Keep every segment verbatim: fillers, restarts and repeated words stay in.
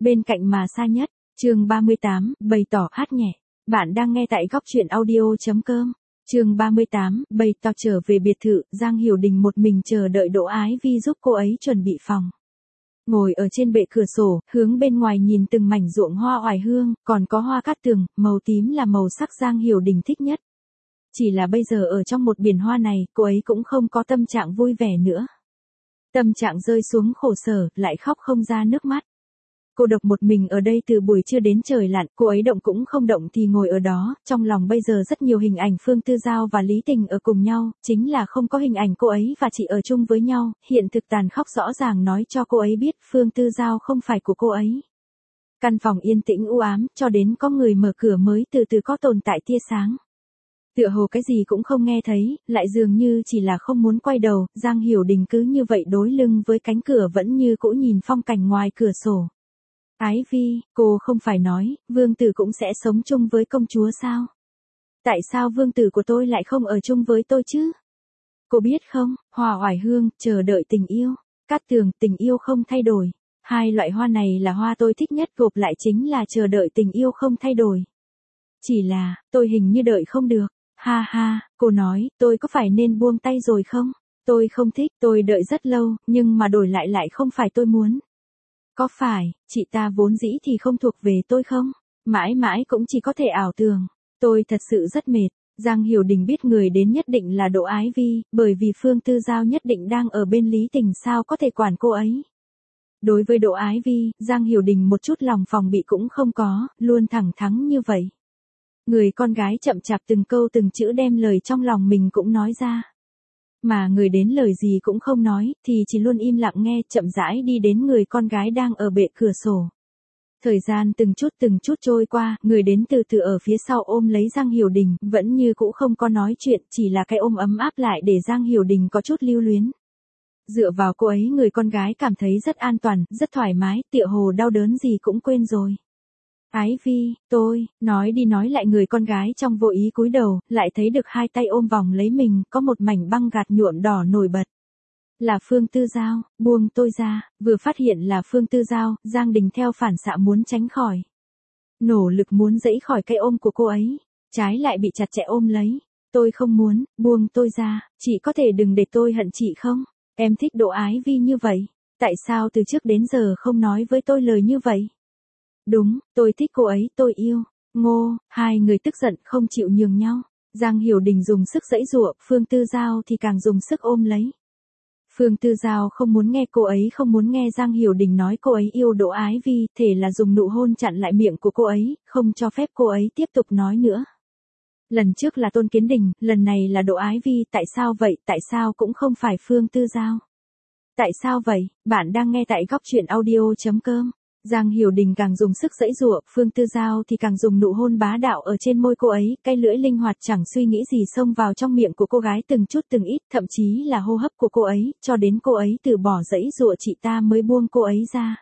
Bên cạnh mà xa nhất, chương ba mươi tám, bày tỏ hát nhẹ. Bạn đang nghe tại góc truyện audio.com. Chương ba mươi tám, bày tỏ trở về biệt thự, Giang Hiểu Đình một mình chờ đợi Đỗ Ái Vi giúp cô ấy chuẩn bị phòng. Ngồi ở trên bệ cửa sổ, hướng bên ngoài nhìn từng mảnh ruộng hoa oải hương, còn có hoa cát tường, màu tím là màu sắc Giang Hiểu Đình thích nhất. Chỉ là bây giờ ở trong một biển hoa này, cô ấy cũng không có tâm trạng vui vẻ nữa. Tâm trạng rơi xuống khổ sở, lại khóc không ra nước mắt. Cô độc một mình ở đây từ buổi trưa đến trời lặn, cô ấy động cũng không động thì ngồi ở đó, trong lòng bây giờ rất nhiều hình ảnh Phương Tư Giao và Lý Tình ở cùng nhau, chính là không có hình ảnh cô ấy và chị ở chung với nhau, hiện thực tàn khốc rõ ràng nói cho cô ấy biết Phương Tư Giao không phải của cô ấy. Căn phòng yên tĩnh u ám, cho đến có người mở cửa mới từ từ có tồn tại tia sáng. Tựa hồ cái gì cũng không nghe thấy, lại dường như chỉ là không muốn quay đầu, Giang Hiểu Đình cứ như vậy đối lưng với cánh cửa vẫn như cũ nhìn phong cảnh ngoài cửa sổ. Ái Vi, cô không phải nói, vương tử cũng sẽ sống chung với công chúa sao? Tại sao vương tử của tôi lại không ở chung với tôi chứ? Cô biết không, hoa oải hương, chờ đợi tình yêu, cát tường, tình yêu không thay đổi. Hai loại hoa này là hoa tôi thích nhất, gộp lại chính là chờ đợi tình yêu không thay đổi. Chỉ là, tôi hình như đợi không được. Ha ha, cô nói, tôi có phải nên buông tay rồi không? Tôi không thích, tôi đợi rất lâu, nhưng mà đổi lại lại không phải tôi muốn. Có phải, chị ta vốn dĩ thì không thuộc về tôi không? Mãi mãi cũng chỉ có thể ảo tưởng. Tôi thật sự rất mệt. Giang Hiểu Đình biết người đến nhất định là Đỗ Ái Vi, bởi vì Phương Tư Giao nhất định đang ở bên Lý Tình, sao có thể quản cô ấy. Đối với Đỗ Ái Vi, Giang Hiểu Đình một chút lòng phòng bị cũng không có, luôn thẳng thắn như vậy. Người con gái chậm chạp từng câu từng chữ đem lời trong lòng mình cũng nói ra. Mà người đến lời gì cũng không nói, thì chỉ luôn im lặng nghe, chậm rãi đi đến người con gái đang ở bệ cửa sổ. Thời gian từng chút từng chút trôi qua, người đến từ từ ở phía sau ôm lấy Giang Hiểu Đình, vẫn như cũ không có nói chuyện, chỉ là cái ôm ấm áp lại để Giang Hiểu Đình có chút lưu luyến. Dựa vào cô ấy người con gái cảm thấy rất an toàn, rất thoải mái, tựa hồ đau đớn gì cũng quên rồi. Ái Vi, tôi, nói đi nói lại người con gái trong vô ý cúi đầu, lại thấy được hai tay ôm vòng lấy mình, có một mảnh băng gạc nhuộm đỏ nổi bật. Là Phương Tư Giao, buông tôi ra, vừa phát hiện là Phương Tư Giao, Giang Đình theo phản xạ muốn tránh khỏi. Nỗ lực muốn giãy khỏi cái ôm của cô ấy, trái lại bị chặt chẽ ôm lấy. Tôi không muốn, buông tôi ra, chị có thể đừng để tôi hận chị không? Em thích Đỗ Ái Vi như vậy, tại sao từ trước đến giờ không nói với tôi lời như vậy? Đúng, tôi thích cô ấy, tôi yêu. Ngô, hai người tức giận không chịu nhường nhau. Giang Hiểu Đình dùng sức giãy giụa, Phương Tư Giao thì càng dùng sức ôm lấy. Phương Tư Giao không muốn nghe cô ấy không muốn nghe Giang Hiểu Đình nói cô ấy yêu Đỗ Ái Vi, thể là dùng nụ hôn chặn lại miệng của cô ấy, không cho phép cô ấy tiếp tục nói nữa. Lần trước là Tôn Kiến Đình, lần này là Đỗ Ái Vi, tại sao vậy, tại sao cũng không phải Phương Tư Giao? Tại sao vậy, bạn đang nghe tại góc truyện audio.com. Giang Hiểu Đình càng dùng sức giãy giụa, Phương Tư Giao thì càng dùng nụ hôn bá đạo ở trên môi cô ấy, cái lưỡi linh hoạt chẳng suy nghĩ gì xông vào trong miệng của cô gái từng chút từng ít, thậm chí là hô hấp của cô ấy, cho đến cô ấy từ bỏ giãy giụa chị ta mới buông cô ấy ra.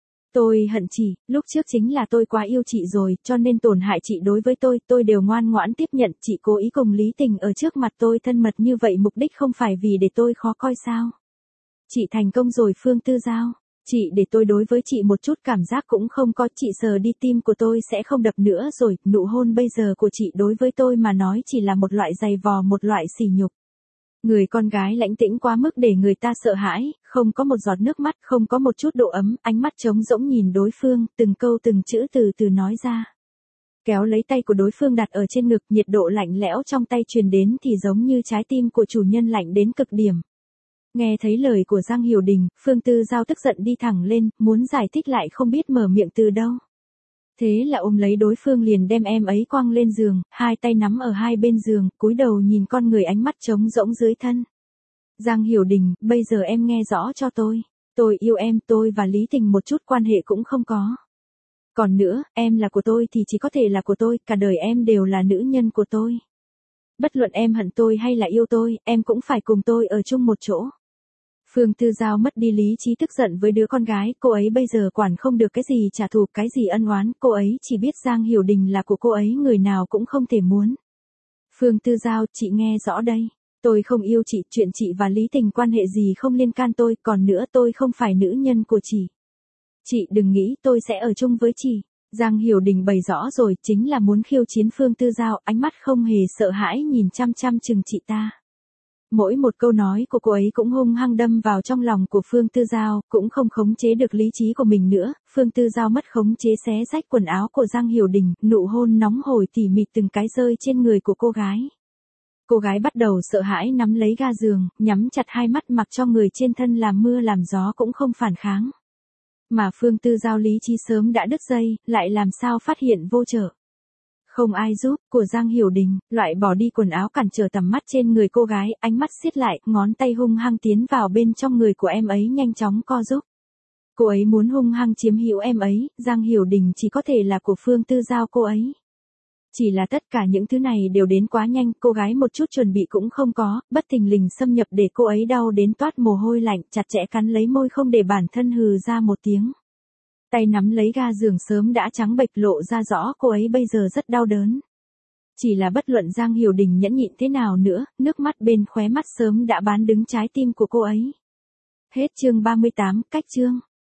Tôi hận chị, lúc trước chính là tôi quá yêu chị rồi, cho nên tổn hại chị đối với tôi, tôi đều ngoan ngoãn tiếp nhận, chị cố ý cùng Lý Tình ở trước mặt tôi thân mật như vậy mục đích không phải vì để tôi khó coi sao? Chị thành công rồi Phương Tư Giao. Chị để tôi đối với chị một chút cảm giác cũng không có, chị sờ đi tim của tôi sẽ không đập nữa rồi, nụ hôn bây giờ của chị đối với tôi mà nói chỉ là một loại giày vò, một loại sỉ nhục. Người con gái lãnh tĩnh quá mức để người ta sợ hãi, không có một giọt nước mắt, không có một chút độ ấm, ánh mắt trống rỗng nhìn đối phương, từng câu từng chữ từ từ nói ra. Kéo lấy tay của đối phương đặt ở trên ngực, nhiệt độ lạnh lẽo trong tay truyền đến thì giống như trái tim của chủ nhân lạnh đến cực điểm. Nghe thấy lời của Giang Hiểu Đình, Phương Tư Giao tức giận đi thẳng lên, muốn giải thích lại không biết mở miệng từ đâu. Thế là ôm lấy đối phương liền đem em ấy quăng lên giường, hai tay nắm ở hai bên giường, cúi đầu nhìn con người ánh mắt trống rỗng dưới thân. Giang Hiểu Đình, bây giờ em nghe rõ cho tôi. Tôi yêu em, tôi và Lý Tình một chút quan hệ cũng không có. Còn nữa, em là của tôi thì chỉ có thể là của tôi, cả đời em đều là nữ nhân của tôi. Bất luận em hận tôi hay là yêu tôi, em cũng phải cùng tôi ở chung một chỗ. Phương Tư Giao mất đi lý trí tức giận với đứa con gái, cô ấy bây giờ quản không được cái gì trả thù, cái gì ân oán, cô ấy chỉ biết Giang Hiểu Đình là của cô ấy, người nào cũng không thể muốn. Phương Tư Giao, chị nghe rõ đây. Tôi không yêu chị, chuyện chị và Lý Tình quan hệ gì không liên can tôi, còn nữa tôi không phải nữ nhân của chị. Chị đừng nghĩ tôi sẽ ở chung với chị. Giang Hiểu Đình bày rõ rồi, chính là muốn khiêu chiến Phương Tư Giao, ánh mắt không hề sợ hãi nhìn chăm chăm chừng chị ta. Mỗi một câu nói của cô ấy cũng hung hăng đâm vào trong lòng của Phương Tư Giao, cũng không khống chế được lý trí của mình nữa. Phương Tư Giao mất khống chế xé rách quần áo của Giang Hiểu Đình, nụ hôn nóng hổi tỉ mỉ từng cái rơi trên người của cô gái. Cô gái bắt đầu sợ hãi nắm lấy ga giường, nhắm chặt hai mắt mặc cho người trên thân làm mưa làm gió cũng không phản kháng. Mà Phương Tư Giao lý trí sớm đã đứt dây, lại làm sao phát hiện vô trợ. Không ai giúp, của Giang Hiểu Đình, loại bỏ đi quần áo cản trở tầm mắt trên người cô gái, ánh mắt siết lại, ngón tay hung hăng tiến vào bên trong người của em ấy nhanh chóng co giúp. Cô ấy muốn hung hăng chiếm hữu em ấy, Giang Hiểu Đình chỉ có thể là của Phương Tư Giao cô ấy. Chỉ là tất cả những thứ này đều đến quá nhanh, cô gái một chút chuẩn bị cũng không có, bất thình lình xâm nhập để cô ấy đau đến toát mồ hôi lạnh, chặt chẽ cắn lấy môi không để bản thân hừ ra một tiếng. Tay nắm lấy ga giường sớm đã trắng bệch lộ ra rõ cô ấy bây giờ rất đau đớn. Chỉ là bất luận Giang Hiểu Đình nhẫn nhịn thế nào nữa, nước mắt bên khóe mắt sớm đã bán đứng trái tim của cô ấy. Hết chương ba mươi tám, cách chương.